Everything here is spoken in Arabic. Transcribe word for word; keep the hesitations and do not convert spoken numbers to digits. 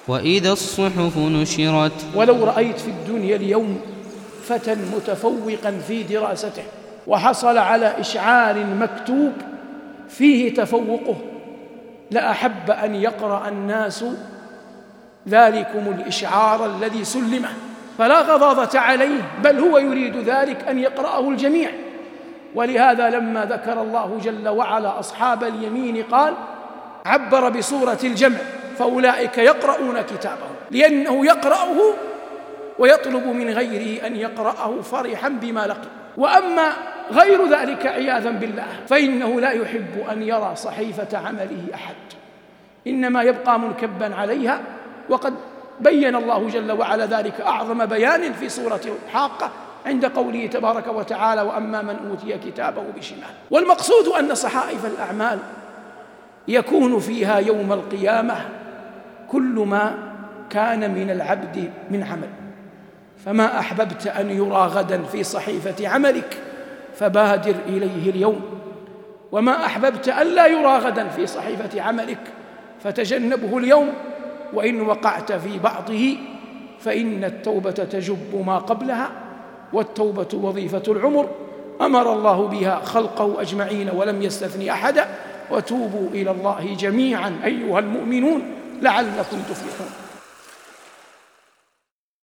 وإذا الصحف نشرت. ولو رأيت في الدنيا اليوم فتى متفوقا في دراسته وحصل على إشعار مكتوب فيه تفوقه لأحب أن يقرأ الناس ذلكم الإشعار الذي سلمه، فلا غضاضة عليه، بل هو يريد ذلك أن يقرأه الجميع. ولهذا لما ذكر الله جل وعلا أصحاب اليمين قال عبر بصورة الجمع، فأولئك يقرؤون كتابهم، لأنه يقرأه ويطلب من غيره أن يقرأه فرحا بما لقي. وأما غير ذلك عياذا بالله فإنه لا يحب أن يرى صحيفة عمله أحد، إنما يبقى منكبا عليها. وقد بين الله جل وعلا ذلك أعظم بيان في سورة الحاقة عند قوله تبارك وتعالى وأما من أوتي كتابه بشماله. والمقصود أن صحائف الأعمال يكون فيها يوم القيامة كل ما كان من العبد من عمل، فما أحببت أن يرى غدا في صحيفة عملك فبادر إليه اليوم، وما أحببت أن لا يرى غدا في صحيفة عملك فتجنبه اليوم، وإن وقعت في بعضه فإن التوبة تجب ما قبلها، والتوبة وظيفة العمر أمر الله بها خلقه أجمعين ولم يستثني أحدا. وتوبوا إلى الله جميعا أيها المؤمنون لعلكم تفلحون.